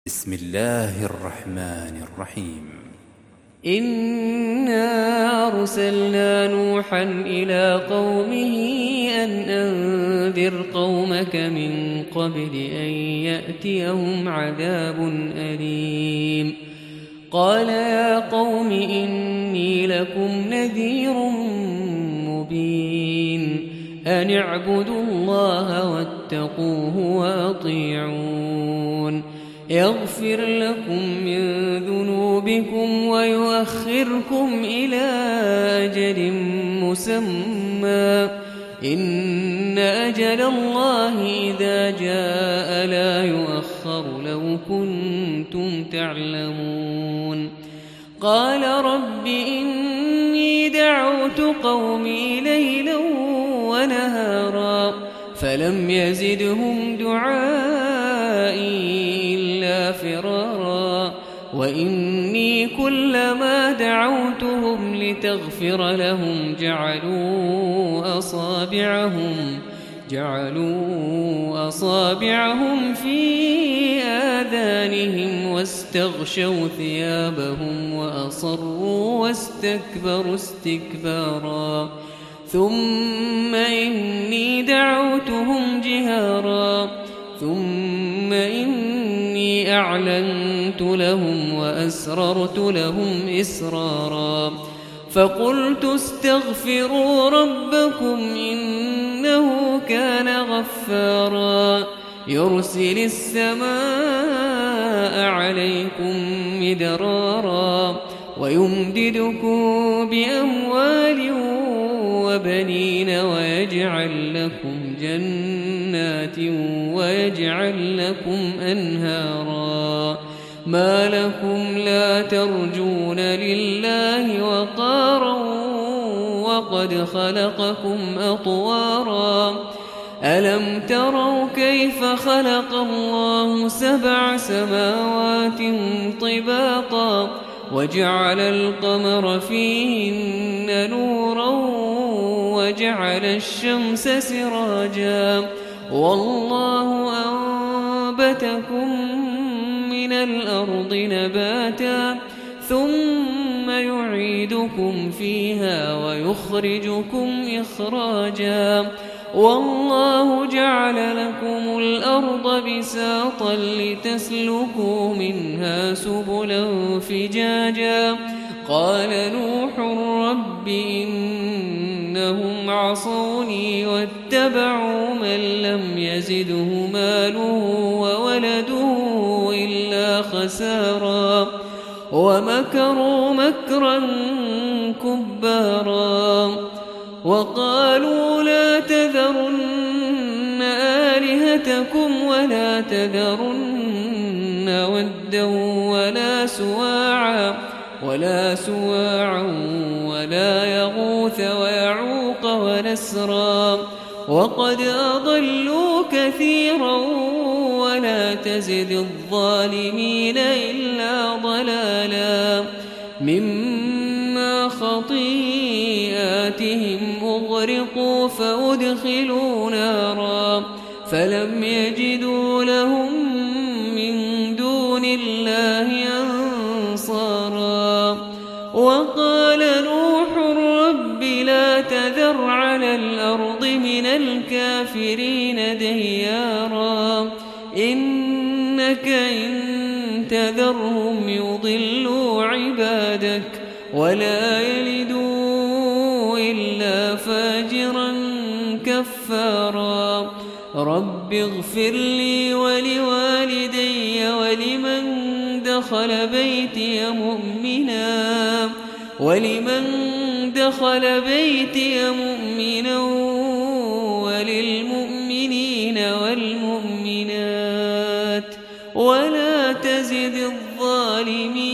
بسم الله الرحمن الرحيم. إنا أرسلنا نوحا إلى قومه أن أنذر قومك من قبل أن يأتيهم عذاب أليم. قال يا قوم إني لكم نذير مبين أن اعبدوا الله واتقوه وأطيعون يغفر لكم من ذنوبكم ويؤخركم إلى أجل مسمى إن أجل الله إذا جاء لا يؤخر لو كنتم تعلمون. قال رب إني دعوت قومي ليلا ونهارا فلم يزدهم دعائي إلا فرارا وإني كلما دعوتهم لتغفر لهم جعلوا أصابعهم في آذانهم واستغشوا ثيابهم وأصروا واستكبروا استكبارا ثم إني دعوتهم جهارا ثم إني أعلنت لهم وأسررت لهم إسرارا فقلت استغفروا ربكم إنه كان غفارا يرسل السماء عليكم مدرارا ويمددكم بأموال وبنين ويجعل لكم جنات ويجعل لكم أنهارا ما لكم لا ترجون لله وقارا وقد خلقكم أطوارا ألم تروا كيف خلق الله 7 سماوات طباقا وجعل القمر فيهن نورا وجعل الشمس سراجا والله أنبتكم من الأرض نباتا ثم يعيدكم فيها ويخرجكم إخراجا والله جعل لكم الأرض بساطا لتسلكوا منها سبلا فجاجا قال نوح رب إنهم عصوني واتبعوا من لم يزده ماله وولده إلا خسارا ومكروا مكرا كبارا وقالوا لا تذرن آلهتكم ولا تذرن ودا ولا سواعا ولا يغوث ويعوق ونسرا وقد أضلوا كثيرا ولا تزد الظالمين إلا ضلالا مما خطيئاتهم أغرقوا فأدخلوا نارا فلم يجدوا لهم من دون الله أنصارا وقال نوح رب لا تذر على الأرض من الكافرين ديارا إنك إن تذرهم يضلوا عبادك ولا يلدوا إلا فاجرا كفارا رب اغفر لي ولوالدي ولمن دخل بيتي مؤمنا وللمؤمنين والمؤمنات ولا تزد الظالمين